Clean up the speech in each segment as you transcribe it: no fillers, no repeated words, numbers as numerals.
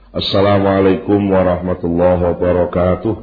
Assalamualaikum warahmatullahi wabarakatuh.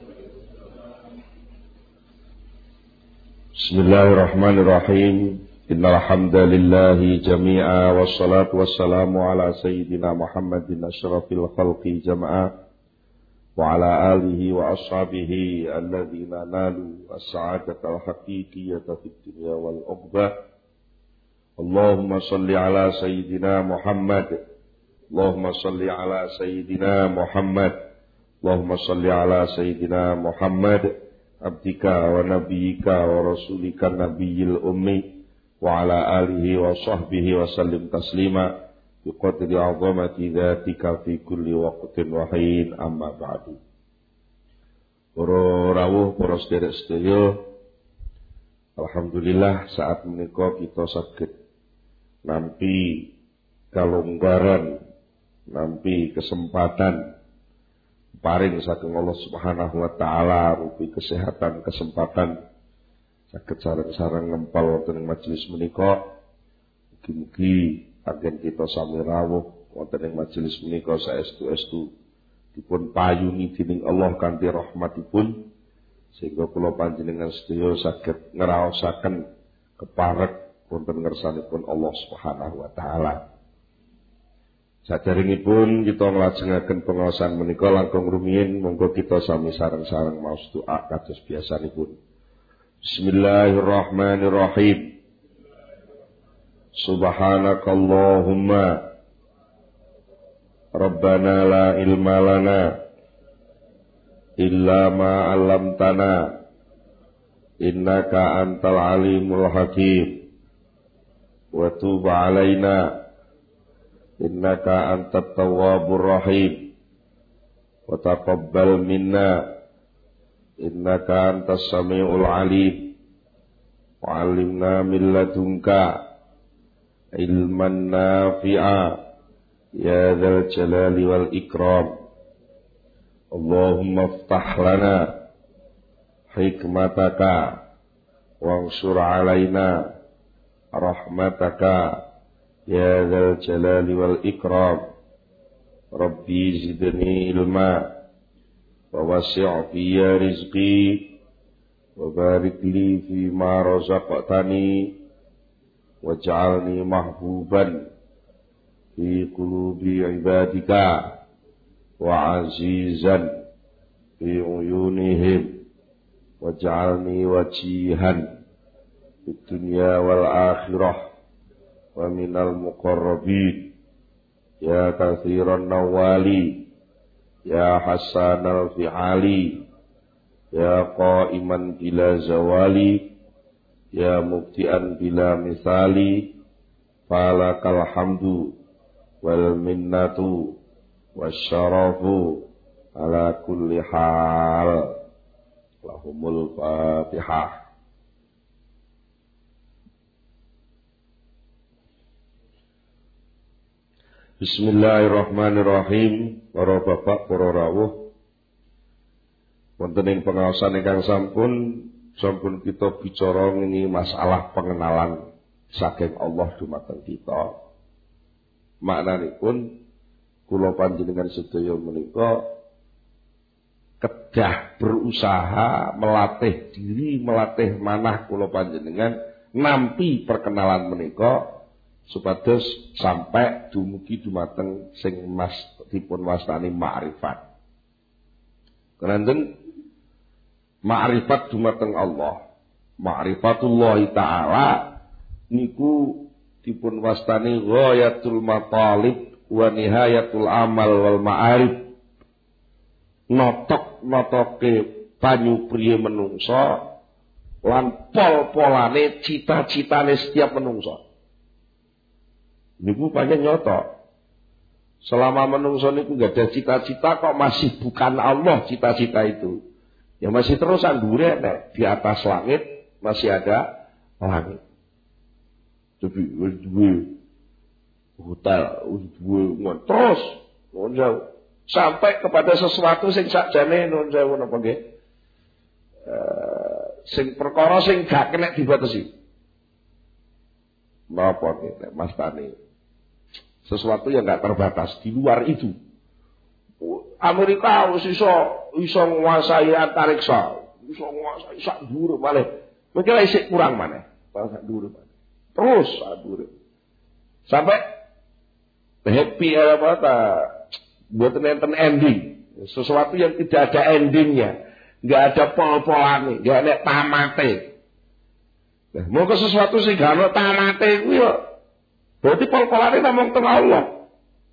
Bismillahirrahmanirrahim. Innal hamdalillahi jami'a wassalatu wassalamu ala sayyidina Muhammadin asyrafil khalqi jama'a wa ala alihi wa ashabihi alladhina nalu as-sa'adatal haqiqiyyata fid dunya wal ukhbah. Allahumma salli ala sayyidina Muhammad. Allahumma salli ala sayyidina Muhammad. Allahumma salli ala sayyidina Muhammad abdika wa nabiyyika wa rasulika nabiyil ummi wa ala alihi wa sahbihi wa sallim taslima biqadri 'azamati dzatika fi kulli waqtin wa hin, amma ba'du. Para rawuh, para sedherek-sedherek, alhamdulillah saat menika kita saged nampi kalonggaran, nampi kesempatan paring saking Allah Subhanahu wa taala rupi kesehatan, kesempatan saged sareng-sareng ngempal wonten ing majelis menika. Mugi-mugi agen kita sami rawuh wonten ing majelis menika saestu-estu dipun payungi dening Allah kanthi rahmatipun sehingga kula panjenengan sedaya saged ngraosaken keparek wonten ngersanipun Allah Subhanahu wa taala. Saderengipun kita nglajengaken pengaosan menika langkung rumiyin, monggo kita sami sareng-sareng maos doa kados biasanipun. Bismillahirrahmanirrahim. Subhanakallahumma Rabbana la ilma lana illa ma 'allamtana innaka antal alimul hakim wa tub 'alaina innaka antat tawwabur rahim wa taqabbal minna innaka antas samiul alim wa 'allimna min ladunka ilman nafi'a ya dzal jalali wal ikram. Allahumma iftah lana hikmataka wansur 'alaina rahmataka ya dzal jalali wal ikram. Rabbi zidni ilma wa wasi' fiyya rizqi wa barik li fima razaqtani waj'alni mahbuban fi qulubi ibadika wa azizan fi uyunihim waj'alni wajihan fid dunya wal akhirah wa minal muqarrabin ya katsiran nawali ya hasanal fi'ali ya qa'iman bila zawali ya mubtian bila misali falakal hamdu wal minnatu wasyarafu ala kulli hal. Lahumul Fatihah. Bismillahirrahmanirrahim. Para bapak, para rawuh, wonten ing pengaosan ingkang sampun kita bicara ini masalah pengenalan saking Allah dumateng kita. Maknanipun kula panjenengan sedaya menika kedah berusaha melatih diri, melatih manah kula panjenengan nampi perkenalan menika supados sampai dumugi dumateng sing dipun wastani ma'rifat. Kanjeng ma'rifat dumateng Allah, ma'rifatullah taala niku dipun wastani ghayatul matalib wa nihayatul amal wal ma'arif. Notok-notoke panyupriye menungsa lan pol-polane cita-citane setiap menungsa. Niku pancen nyoto. Selama menungso niku gak ada cita-cita kok masih bukan Allah cita-cita itu. Ya masih terus andure nek di atas langit masih ada langit. Tapi duwe hotel, duwe terus nonjau sampai kepada sesuatu sing sakjane nonjau napa nggih? Sing perkara sing gak kena dibatasi. Napa nggih Mas Tani? Sesuatu yang gak terbatas di luar itu. Amerika wis iso nguasai antariksa, iso nguasai sak dhuwur malih. Mungkin isih kurang maneh, sak dhuwur maneh. Terus sak dhuwur. Sampai happy apa ta buat nenten ending. Sesuatu yang tidak ada endingnya, nggak ada pol-polane, nggak ada tamate. Nah, mau ke sesuatu sih gak ada tamate itu ya. Berarti pol-polane namung teng Allah.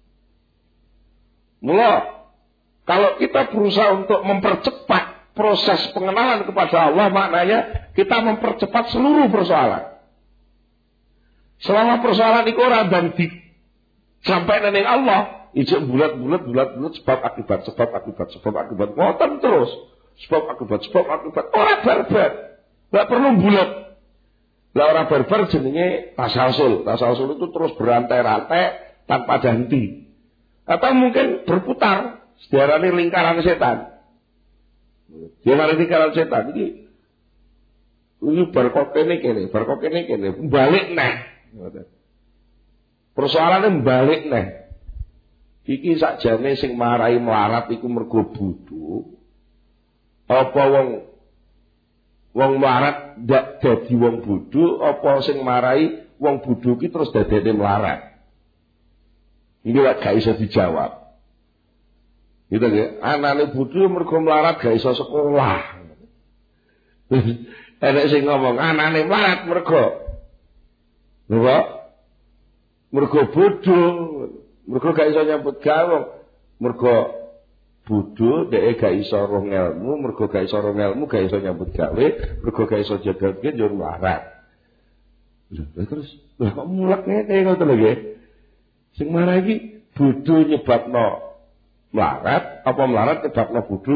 Mula kalau kita berusaha untuk mempercepat proses pengenalan kepada Allah, maknanya kita mempercepat seluruh persoalan. Selama persoalan itu ora dan sampai ning Allah. Ijek bulat sebab akibat ngoten terus sebab akibat ora barbar enggak perlu bulat lah ora barbar jenenge tasalsul itu terus berantai-rantai tanpa henti atau mungkin berputar diarani lingkaran setan ini barkok kene balik neh persoalannya balik neh. Iki sakjane sing marai melarat iku mergo bodho. Apa wong melarat ndak dadi wong bodho, apa sing marai wong bodho ki terus dadene melarat. Iki lak gak iso dijawab. Gitu nggih, anane bodho mergo melarat gak iso sekolah. Enek sing ngomong anane melarat mergo bodho. Mergo gak iso nyambut gawe, mergo bodho dhek gak iso roh ngelmu, mergo gak iso roh ngelmu gak iso nyambut gawe, mergo gak iso jaga njur melarat. Lha terus kok mulek ngene ngoten lho nggih. Sing marah iki bodho nyebabno melarat apa melarat nyebabno bodho?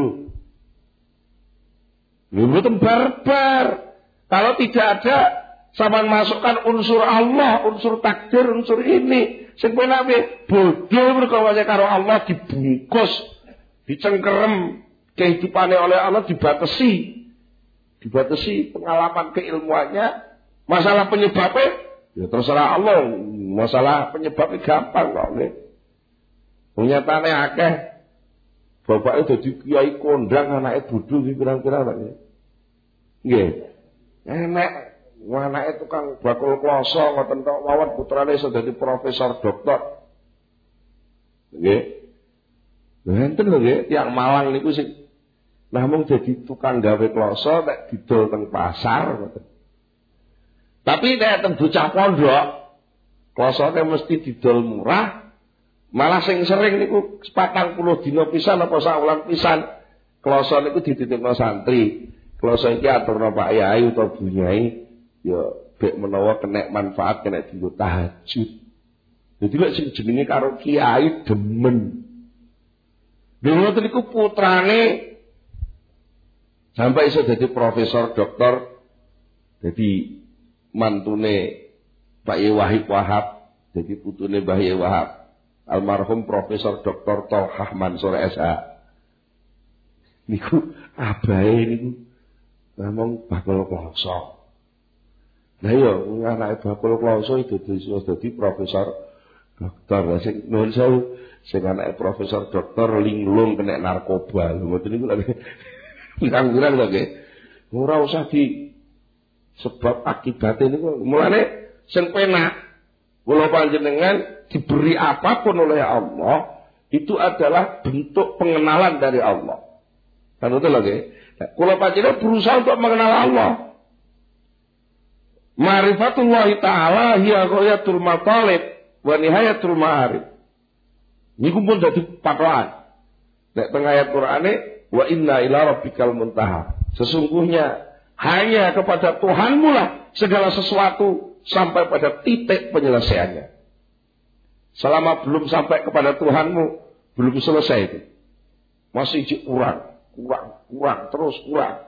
Lha mboten barbar. Kalau tidak ada sampean masukkan unsur Allah, unsur takdir, unsur ini. Sing penak piye? Bodho mergo wae karo Allah dibungkus, dicengkerem kehidupane oleh Allah dibatasi pengalaman keilmuannya. Masalah penyebabnya ya terserah Allah. Masalah penyebabnya gampang kok nggih. Nyatane akeh bapake dadi kiai kondang anake bodho iki kira-kira nggih. Nggih. Enek anake tukang bakul kloso ngoten tok mawon putrane iso dadi profesor doktor. Nggih. Enten lho nggih, tiyang Malang niku sing namung dadi tukang gawe kloso nek didol teng pasar ngoten. Tapi nek teng bocah pondok klosone mesti didol murah. Malah sing sering niku 40 dina pisan apa sak wulan pisan kloso niku dititipno santri. Kloso iki aturna Pak Yai utawa Bu Yai ya bek menawa kena manfaat kena dienggo tahajud. Jadi lek sing jenenge karo kiai demen. Dene niku putrane sampai iso dadi profesor doktor, dadi mantune Pak Yai Wahab, dadi putune Mbah Yai Wahab. Almarhum Profesor Dr. Tolhah Mansur S.A. Niku abahe niku ngomong bakul kloso. Lah iya anake bakul kloso itu dadi profesor doktor. Sing nuwun sewu, sing anake profesor doktor linglung kena narkoba. Lho ngoten niku lagi pirang-pirang lho nggih. Ora usah di sebab akibate niku. Mulane sing penak kula panjenengan diberi apapun oleh Allah itu adalah bentuk pengenalan dari Allah. Kan itu lagi. Kula panjenengan berusaha untuk mengenal Allah. Ma'rifatullah ta'ala hiya ghayatul matalib wa nihayatul ma'arif. Niku pun dadi patokan. Nek teng ayat Qur'ane wa inna ila rabbikal muntaha. Sesungguhnya hanya kepada Tuhanmu lah segala sesuatu sampai pada titik penyelesaiannya. Selama belum sampai kepada Tuhanmu, belum selesai itu. Masih kurang, terus kurang.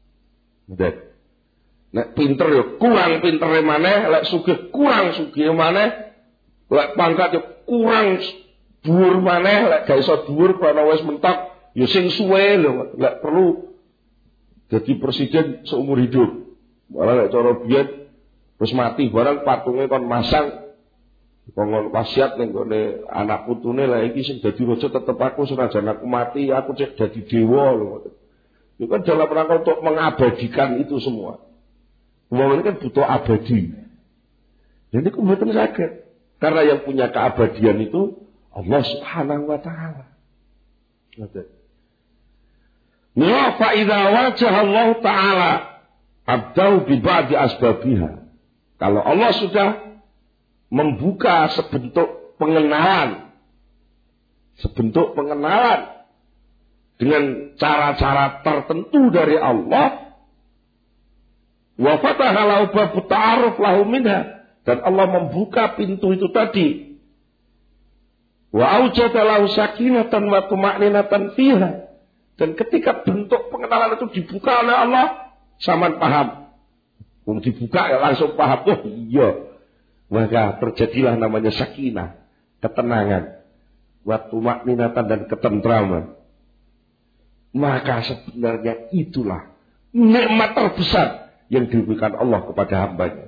Nek pinter ya kurang pintere maneh, lek sugih kurang sugih maneh, lek pangkat ya kurang dhuwur maneh, lek gak iso dhuwur karena wis mentok, ya sing suwe lho, lek perlu jadi presiden seumur hidup. Malah lek cara biyen wis mati barang patungnya kon masang Kongkon wasiat ning gone anak putune lah iki sing dadi raja tetep aku senajan aku mati aku cek dadi dewa lho. Itu kan dalam rangka untuk mengabadikan itu semua. Uang ini kan butuh abadi. Jadi kebetulan sakit. Karena yang punya keabadian itu Allah Subhanahu wa Ta'ala. Nah, fa'idha wajah Allah Ta'ala abdau bi ba'di asbabiha. Kalau Allah sudah membuka sebentuk pengenalan dengan cara-cara tertentu dari Allah, wa fataha lahu bab ta'aruf lahu minha, dan Allah membuka pintu itu tadi, wa aujada lahu sakinatan wa tuma'ninatan fiha, dan ketika bentuk pengenalan itu dibuka oleh Allah, saman paham, dibuka ya langsung paham, oh iya, maka terjadilah namanya sakinah, ketenangan, wa tuma'ninatan dan ketentraman. Maka sebenarnya itulah nikmat terbesar yang diberikan Allah kepada hambanya.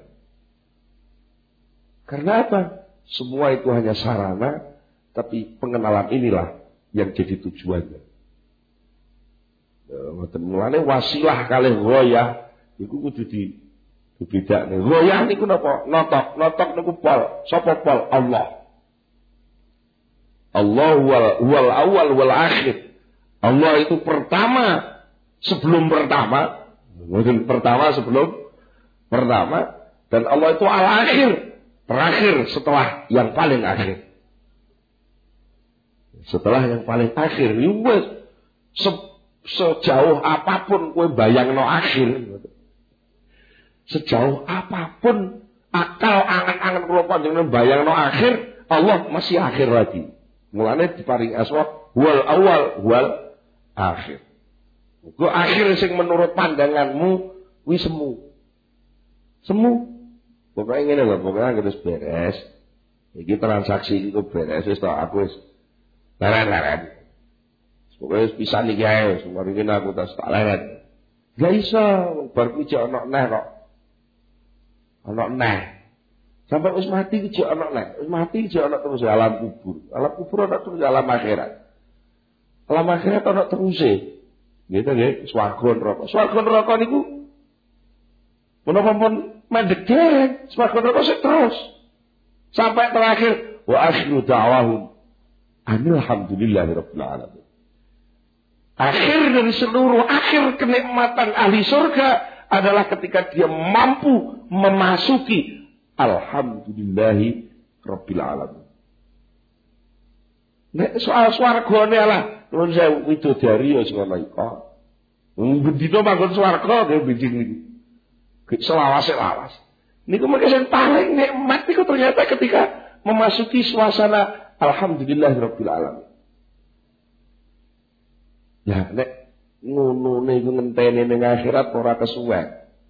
Karena apa? Semua itu hanya sarana, tapi pengenalan inilah yang jadi tujuannya. Mulane wasilah kalih ghoyah iku kudu dibedakne. Ghoyah niku napa? Notok niku pol. Sapa pol? Allah. Allah wal awal wal akhir. Allah itu pertama sebelum pertama, mungkin pertama sebelum pertama, dan Allah itu al-akhir, terakhir setelah yang paling akhir. Setelah yang paling akhir, sejauh apapun kowe bayangno akhir, sejauh apapun akal angan-angan kula panjenengan bayangno akhir, Allah masih akhir lagi. Mulane diparing asma wal awal wal akhir. Kok akhir sing menurut pandanganmu kuwi semu. Pokoke ngene lho, pokoke wis beres. Iki transaksi iki kok beres wis tak aku wis leren. Pokoke wis pisan iki ae, semari kene aku tak leren. Gak iso, bar kuwi jek ana neh kok. Ana neh. Sampai wis mati iki jek ana neh. Wis mati jek ana terus alam kubur. Alam kubur ana terus alam akhirat. Alam akhirat ana teruse. Gitu nggih, swarga neraka. Swarga neraka niku menapa pun mandek dereng, swarga neraka sik terus. Sampai terakhir wa akhiru da'wahum alhamdulillahirabbil alamin. Akhir dari seluruh akhir kenikmatan ahli surga adalah ketika dia mampu memasuki alhamdulillahi rabbil alamin. Nek soal swargane lah, nuwun sewu widodari ya sing ana iku. Bendina manggon swarga nggih biding niku. Selawas-selawas. Niku mengke sing paling nikmat niku ternyata ketika memasuki suasana alhamdulillahirabbil alamin. Ya nek ngono niku ngenteni ning akhirat ora kesuwen.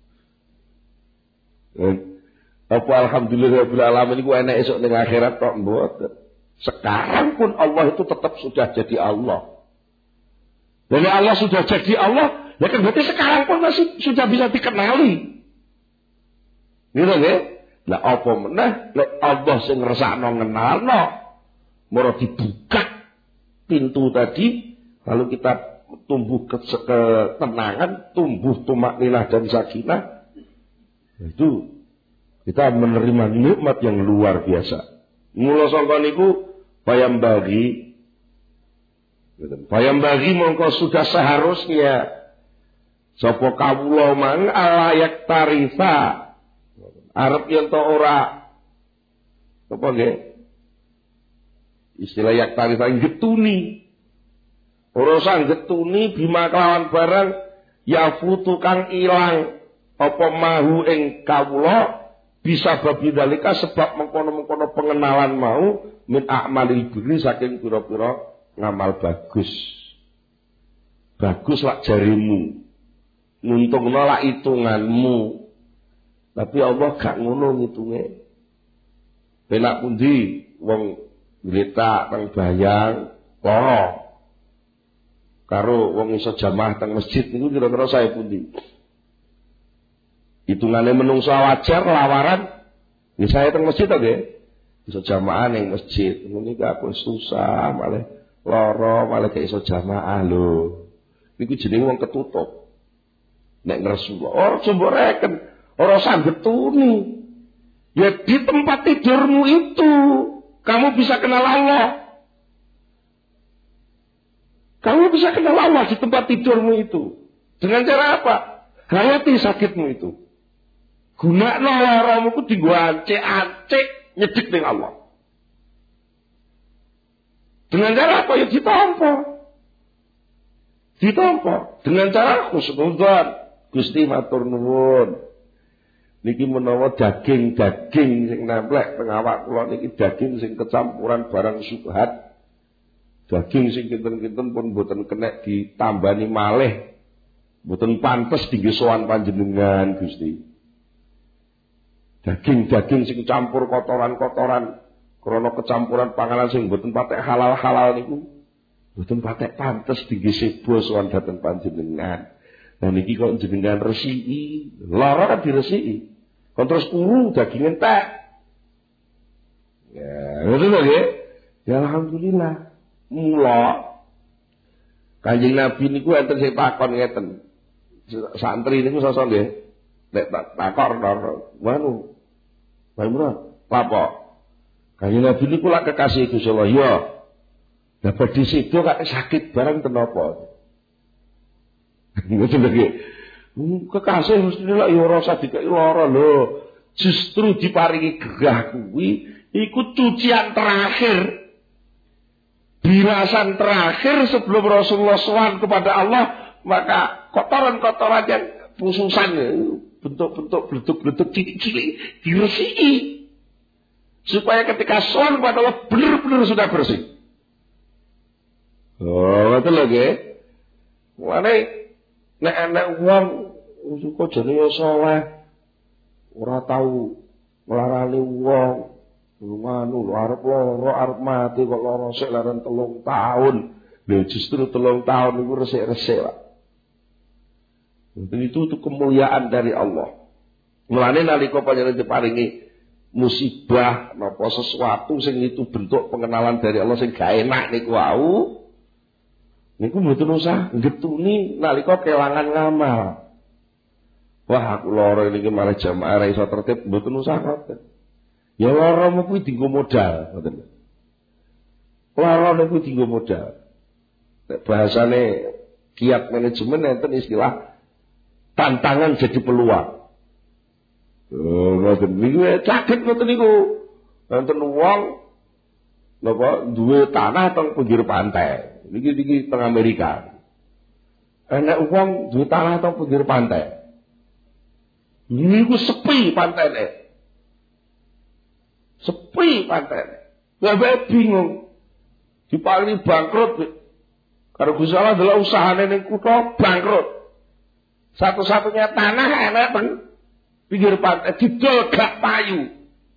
Apa alhamdulillahirabbil alamin niku enek esuk ning akhirat kok mboten. Sekarang pun Allah itu tetap sudah jadi Allah. Dan Allah sudah jadi Allah, ya kan berarti sekarang pun masih sudah bisa dikenali. Gitu nggih? Lah apa meneh lek Allah sing ngersakno ngenalno, moro dibuka pintu tadi, lalu kita tumbuh ketenangan, tumbuh tumakninah dan sakinah. Itu kita menerima nikmat yang luar biasa. Mula sangka niku payambagi mongko sudah seharusnya sapa kawula mang alayak tarifa arep yen to ora apa nggih istilah yak tarifa getuni ora sang getuni bima kelawan barang ya futu kang ilang apa mahu ing kawula bisa babi dalika sebab mengkono-mengkono pengenalan mau min a'malil birri saking pira-pira ngamal bagus. Bagus lak jarimu. Nguntungno lak hitunganmu. Tapi Allah gak ngono ngitunge. Penak pundi wong ngletak teng bayang lara. Karo wong iso jamaah teng masjid niku kira-kira sae pundi? Hitungane menungso wajar lawaran, ya saya teng masjid to nggih. iso jamaah ning masjid. Ngene iki aku susah malah lara malah gak iso jamaah lho. Niku jenenge wong ketutup. Nek Rasulullah ora coba reken, ora sanggetuni. Ya di tempat tidurmu itu kamu bisa kenal Allah. Kamu bisa kenal Allah di tempat tidurmu itu. Dengan cara apa? Hayati sakitmu itu. Gunakno laramu ku dienggo acik-acik nyedik ning Allah. Dengan cara apa? Ya ditampa. Ditampa dengan cara khusnudzon. Gusti matur nuwun. Niki menawa daging-daging sing nemplek teng awak kula niki daging sing kecampuran barang syubhat. Daging sing kinten-kinten pun boten kena ditambani malih. Boten pantes dinggo sowan panjenengan Gusti. Daging-daging sing campur kotoran-kotoran krana kecampuran panganan sing boten patek halal-halal niku boten patek pantes dinggo sebo sowan dhateng panjenengan. Nah niki kok jenengan resiki, lara kan diresiki. Kon terus kuru daging entek. Ya, ngoten lho nggih. Ya alhamdulillah. Mula Kanjeng Nabi niku enten sing takon ngeten. Santri niku sosok nggih. Nek takon wanu. Baimura, apa? Kanjeng Nabi niku lak kekasih Gusti Allah, ya. Lah badhe sedo kok sakit barang kenapa? Ngoten lho. Kekasih mesti lak ya ora usah dikai lara lho. Justru diparingi gerah kuwi iku cucian terakhir. Birasan terakhir sebelum Rasulullah SAW kepada Allah, maka kotoran-kotoran yang pususan bentuk-bentuk bleduk-bleduk cilik-cilik diresiki supaya ketika SAW kepada Allah benar-benar sudah bersih. Oh, ngoten lho nggih. Mulane nek wong suka jenenge saleh ora tau nglarani wong nganu arep lara arep mati kok lara sik laren 3 tahun. Lho justru 3 tahun niku resik-resik Pak. Itu kemuliaan dari Allah. Mulane nalika panjenengan diparingi musibah napa sesuatu sing itu bentuk pengenalan dari Allah sing gak enak niku wau. Niku mboten usah getuni nalika kelangan ngamal. Wah aku lara niki malah jamaah ra iso tertib mboten usah ngoten. Ya laramu kuwi dienggo modal, ngoten. Lara niku dienggo modal. Nek bahasane kiat manajemen enten istilah tantangan jadi peluang. Oh, ngoten niku caket ngoten niku. Enten wong napa duwe tanah teng pinggir pantai. Niki teng Amerika. Enek wong duwe tanah teng pinggir pantai. Niku sepi pantene. Sepi pantai. Bapak bingung. Diparingi bangkrut. Karo Gusti Allah adalah usahane ning kutha bangkrut. Satu-satunya tanah enak teng pinggir pantai didol gak payu.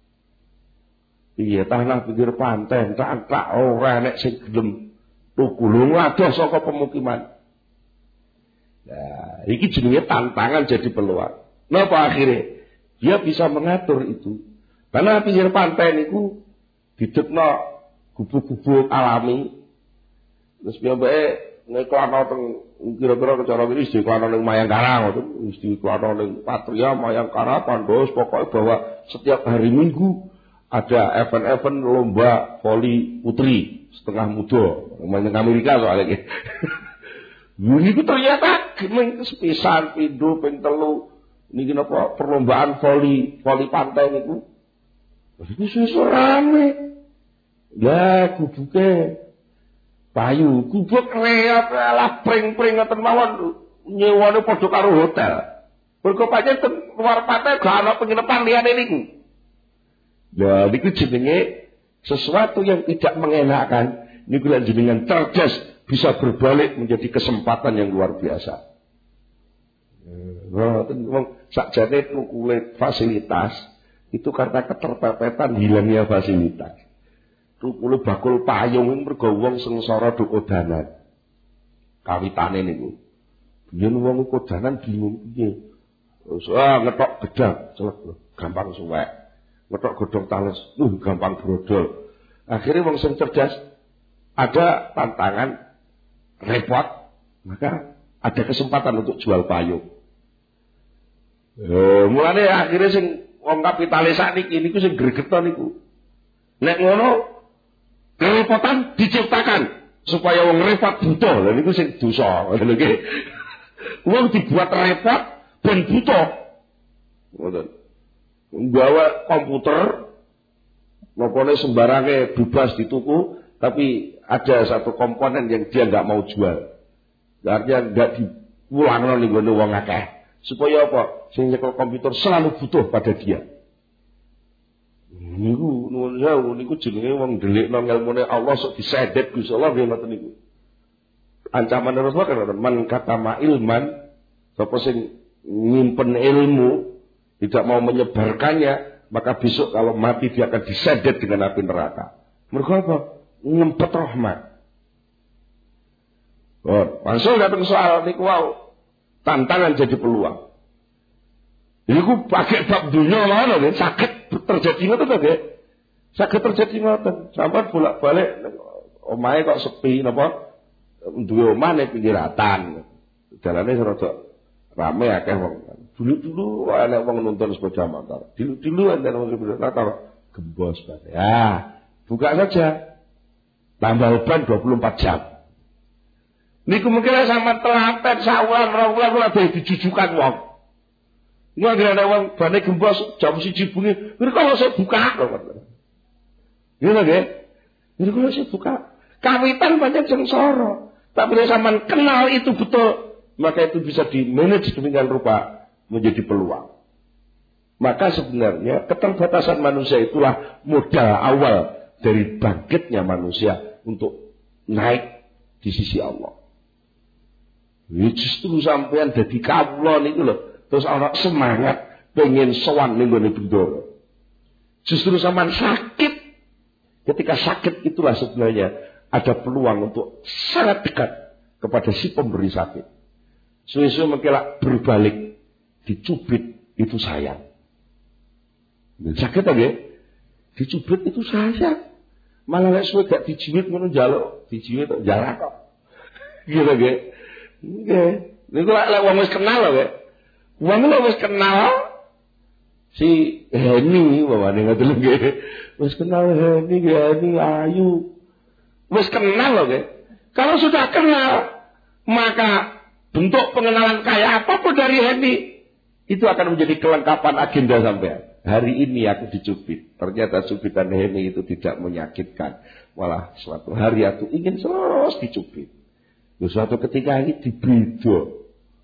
Iya, tanah pinggir pantai tak ora enek sing gelem tuku lho ngadoh saka pemukiman. Nah, iki jenenge tantangan jadi peluang. Napa akhirnya? Dia bisa mengatur itu. Karena pinggir pantai niku didekno gubuk-gubuk alami. Terus piyambake ngeklano teng kira-kira cara iki wis diklano ning Mayangkara ngoten, wis diklano ning Patria, Mayangkara, Pandos, pokoknya bahwa setiap hari Minggu ada event-event lomba voli putri setengah muda, main Amerika soalnya. Niku ternyata gemeng sepisan pindho ping 3 niki napa perlombaan voli pantai niku. Iki susu rame. Ya gubuke payu, gubuk reot lah pring-pring ngoten mawon nyewane padha karo hotel. Mergo pancen luar pantai gak ana penginapan liyane niku. Ya niku jenenge sesuatu yang tidak mengenakan niku lek jenengan cerdas bisa berbalik menjadi kesempatan yang luar biasa. Wong sakjane tukule fasilitas itu karena keterpepetan hilangnya fasilitas. Tukule bakul payung mergo wong sengsara dokodanan. Kawitane niku. Biyen wong kodanan bingung piye. Wis ngethok gedang celek gampang suwek. Ngetok godhong tales, gampang brodol. Akhirnya wong sing cerdas ada tantangan repot, maka ada kesempatan untuk jual payung. Mulane akhirnya sing wong kapitalis sakniki niku sing gregetan niku. Nek ngono kerepotan diciptakan supaya wong repot butuh. Lha niku sing dosa. Lha nggih. Wong dibuat repot ben butuh. Ngoten. Nggawa komputer nopone sembarange bebas dituku, tapi ada satu komponen yang dia nggak mau jual. Artinya nggak dipulangno ning ngene wong akeh. Supaya apa? Sing nyekel komputer selalu butuh pada dia. Niku nuwun sewu niku jenenge wong ndelikno ngelmune Allah sok disedet Gusti Allah nggih ngoten niku. Ancaman Rasulullah kan man katama ilman, sapa sing nyimpen ilmu tidak mau menyebarkannya, maka besok kalau mati dia akan disedet dengan api neraka. Mergo apa? Ngempet rahmat. Langsung datang soal niku wau. Tantangan jadi peluang. Niku pakai bab dunya ngono nggih, saged terjadi ngoten to nggih. Saged terjadi ngoten. Sampeyan bolak-balik omahe kok sepi napa? Duwe omah ning pinggiratan. Dalane rada rame akeh wong. Dulu ana wong nonton sepeda motor. Dulu enten wong sepeda motor gembos banget. Ya, buka saja. Tambah ban 24 jam. Niku mungkin sama telaten sawulan rong wulan dijujukan wong. Nggak ada wong bane gembos jam 1 bengi. Niku kalau saya buka kok. Ngene nggih. Niku kalau saya buka. Kawitan banyak sengsara. Tapi nek sampean kenal itu betul, maka itu bisa di-manage demikian rupa menjadi peluang. Maka sebenarnya keterbatasan manusia itulah modal awal dari bangkitnya manusia untuk naik di sisi Allah. Justru sampean dadi kawula niku lho, terus ana semangat pengen sowan ning gone Bendara. Justru sampean sakit. Ketika sakit itulah sebenarnya ada peluang untuk sangat dekat kepada si pemberi sakit. Suwe-suwe mengkelak berbalik, dicubit itu sayang. Sakit aja, dicubit itu sayang. Malah nek suwe gak dijiwit ngono njaluk, dijiwit kok jarak kok. Gitu nggih. Nggih. Niku lek wong wis kenal lho, nggih. Wong wis kenal si Heni bawane ngoten nggih. Wis kenal Heni ayu. Wis kenal lho nggih. Kalau sudah kenal, maka bentuk pengenalan kayak apapun dari Heni itu akan menjadi kelengkapan agenda sampean. Hari ini aku dicubit. Ternyata cubitan Heni itu tidak menyakitkan. Malah suatu hari aku ingin terus dicubit. Suatu ketika ini dibedo.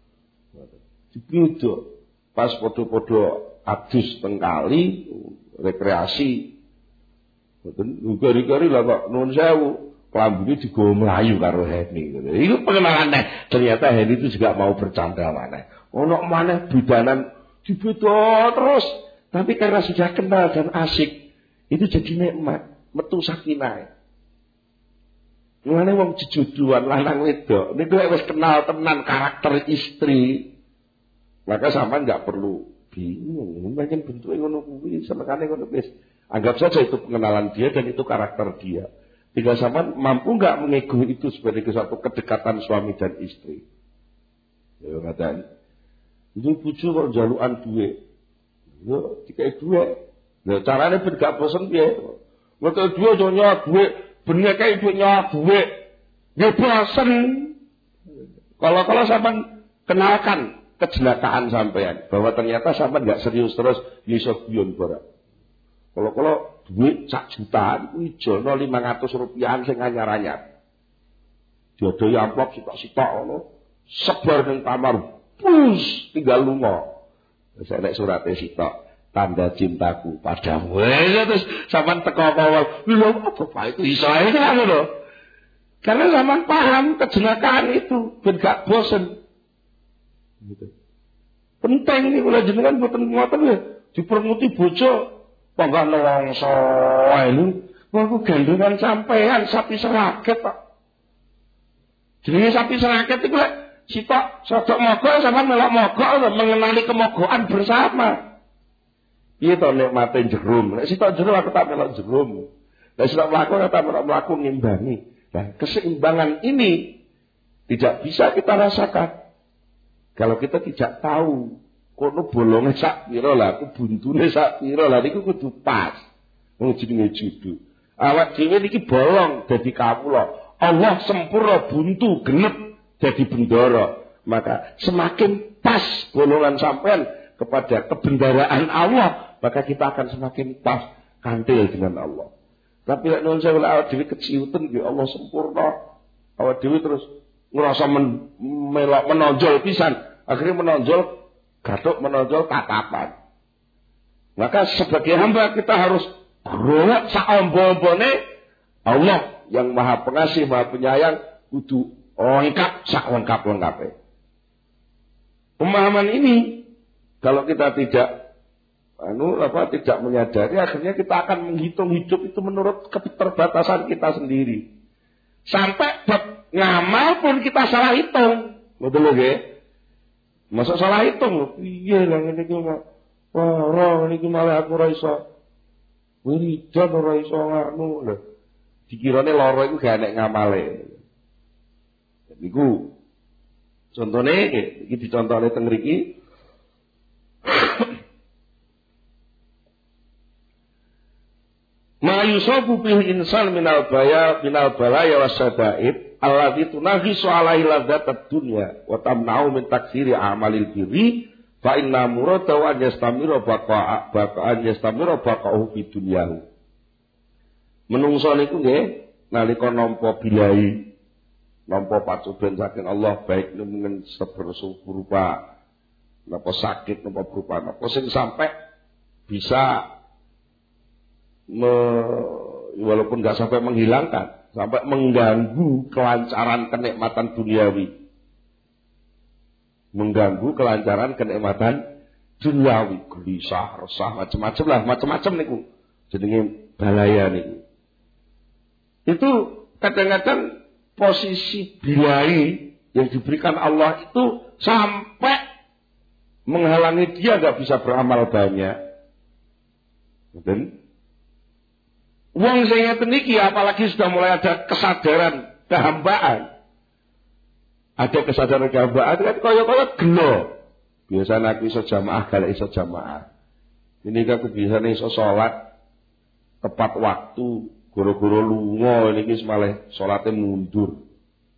Pas podo-podo adus tengkali, rekreasi. Gari-gari lah kok nuwun sewu. Kelambune digawa mlayu karo Heni. Itu pengenalannya. Ternyata Heni itu juga mau bercanda maneh. Ono maneh bidanan dibedo terus. Tapi karena sudah kenal dan asik, itu jadi nikmat, metu sakinah. Mulane wong jejodohan lanang wedok, niku wis kenal tenan karakter istri, maka sampean enggak perlu bingung, mungkin bentuke ngono kuwi, senengane ngono wis. Anggap saja itu pengenalan dia dan itu karakter dia. Tinggal sampean mampu enggak mengego itu sebagai satu kedekatan suami dan istri. Ya ngaten. Itu bojo kok njalukan duit. Yo dikai dhuwit. Lah carane ben gak bosen piye? Metu dhuwit yo nyok dhuwit, ben ngekeki dhuwit nyok dhuwit. Ya bosen. Kalau sampean kenalkan kejelakaan sampean bahwa ternyata sampean enggak serius terus iso guyon barang. Kalau dhuwit sak juta iku ijono 500 rupiahan sing anyar-anyar. Diodohi amplop sitok-sitok ngono. Sebar ning kamar. Pus tinggal lunga. Saya nek surate sitok tanda cintaku padamu. Terus sampean teko awal, lho apa Pak itu iso ae ngono. Karena sampean paham kejelakaan itu ben gak bosen. Gitu. Penting nih kula jenengan boten ngoten ya, dipermuti bojo panggah nelongso ae lho. Aku gendongan sampean sapi seraket kok. Jenenge sapi seraket iku lek sitok sodok mogok sama melok mogok mengenali kemogokan bersama. Piye to nikmate jerum? Nek sitok jerum aku tak melok jerum. Nek sitok mlaku tak melok mlaku ngimbangi. Nah, keseimbangan ini tidak bisa kita rasakan kalau kita tidak tahu kono bolonge sak pira lah, aku buntune sak pira lah niku kudu pas. Wong jenenge judu. Awak dhewe niki bolong dadi kawula. Allah sempurna buntu genep dadi bendara. Maka semakin pas golongan sampean kepada kebendaraan Allah, maka kita akan semakin pas kantil dengan Allah. Tapi nek nuwun sewu awak dhewe keciuten nggih Allah sempurna. Awak dhewe terus ngerasa melok menonjol pisan, akhirnya menonjol gathuk menonjol tatapan. Maka sebagai hamba kita harus growek sak ombo-ombone Allah yang Maha Pengasih, Maha Penyayang kudu lengkap sak lengkap-lengkape. Pemahaman ini kalau kita tidak tidak menyadari, akhirnya kita akan menghitung hidup itu menurut keterbatasan kita sendiri. Sampai ngamal pun kita salah hitung. Betul nggih? Masa salah hitung? Iya lah ngene iki mah. Wah, ora niki malah aku ora iso. Wiridan ora iso nganu lho. Dikirane lara iku gak enek ngamale. Niku contone iki dicontone teng mriki. Ma yusabu bil insan minal balaya wasadaib allati tunahisu alaihi ladzatad dunya wa tamna'u min taksiri amalil birri fa inna muradahu an yastamira baqa'u fi dunyahu. Menungso niku nggih nalika nampa bilai nampa pacuban saking Allah, baik mungkin berupa napa sakit napa berupa napa sing sampai bisa walaupun nggak sampai menghilangkan, sampai mengganggu kelancaran kenikmatan duniawi, mengganggu kelancaran kenikmatan duniawi, gelisah, resah, macam-macam niku jenenge balaya niku. Itu kadang-kadang posisi bilai yang diberikan Allah itu sampai menghalangi dia nggak bisa beramal banyak. Dan wong sing ngeten iki apalagi sudah mulai ada kesadaran kehambaan. Ada kesadaran kehambaan kan kaya-kaya gelo. Biasanya aku iso jamaah, kalau iso jamaah. Ini aku biasanya iso sholat tepat waktu, goro-goro lunga niki malah salate mundur.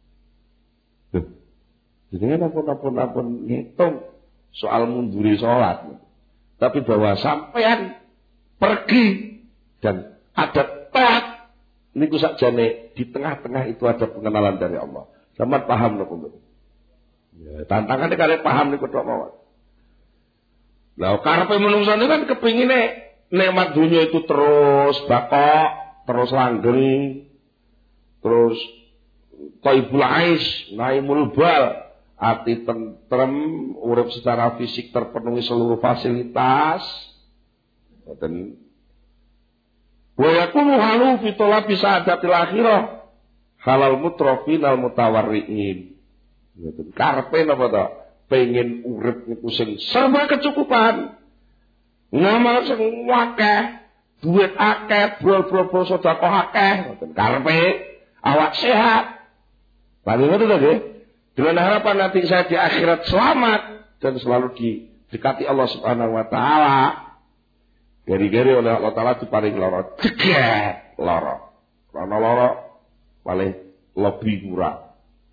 Jadi napa-napa ngitung soal munduri sholat. Tapi bahwa sampean pergi dan ada telat niku sakjane di tengah-tengah itu ada pengenalan dari Allah. Sampeyan paham napa mboten? Ya, tantangane karep paham niku tok mawon. Lah karepe menungso niku kan kepingine nikmat dunia itu terus bakok, terus langgeng, terus thaibul ais, naimul bal, ati tentrem, urip secara fisik terpenuhi seluruh fasilitas. Boten. Wa yakunu halu fi talabi sa'adatil akhirah halal mutrafin al mutawarriin. Ngoten. Karepe napa to? Pengen urip niku sing serba kecukupan. Ngamal sing akeh, duit akeh, brol-brol sedekah akeh, ngoten. Karepe awak sehat. Paling ngoten to nggih. Dengan harapan nanti saya di akhirat selamat dan selalu didekati Allah Subhanahu wa taala. Gari-gari oleh Allah Ta'ala diparing lara, jeget lara. Karena lara paling lebih murah.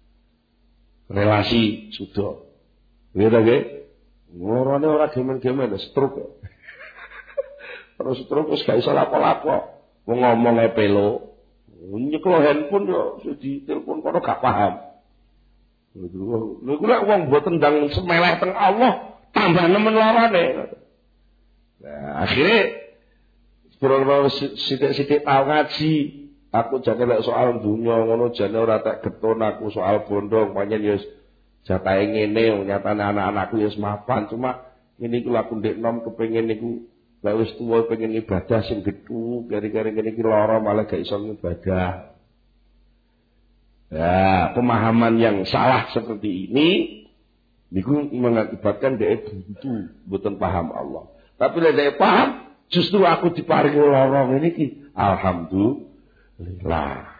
Relasi sudah. Lihat lagi, ngorone ora gemen-gemen, stroke. Terus stroke wis gak iso lapo-lapo. Wong ngomongnya pelo, nyekel handphone yo di telepon kono gak paham. Lha kula wong mbok tendang semeleh teng Allah, tambah nemen larane. Nah, akhirnya sithik-sithik tau ngaji, aku jane lek soal dunya ngono jane ora tak geton aku soal bondo pancen ya jatahe ngene nyatane anak-anakku ya mapan cuma ngene iku aku ndek nom kepengin niku lek wis tuwa pengen ibadah sing gedhu gari-gari ngene iki lara malah gak iso ibadah. Ya, pemahaman yang salah seperti ini niku mengakibatkan dhek buntu mboten paham Allah. Tapi lek dhek paham, justru aku diparingi lorong ini ki. Alhamdulillah.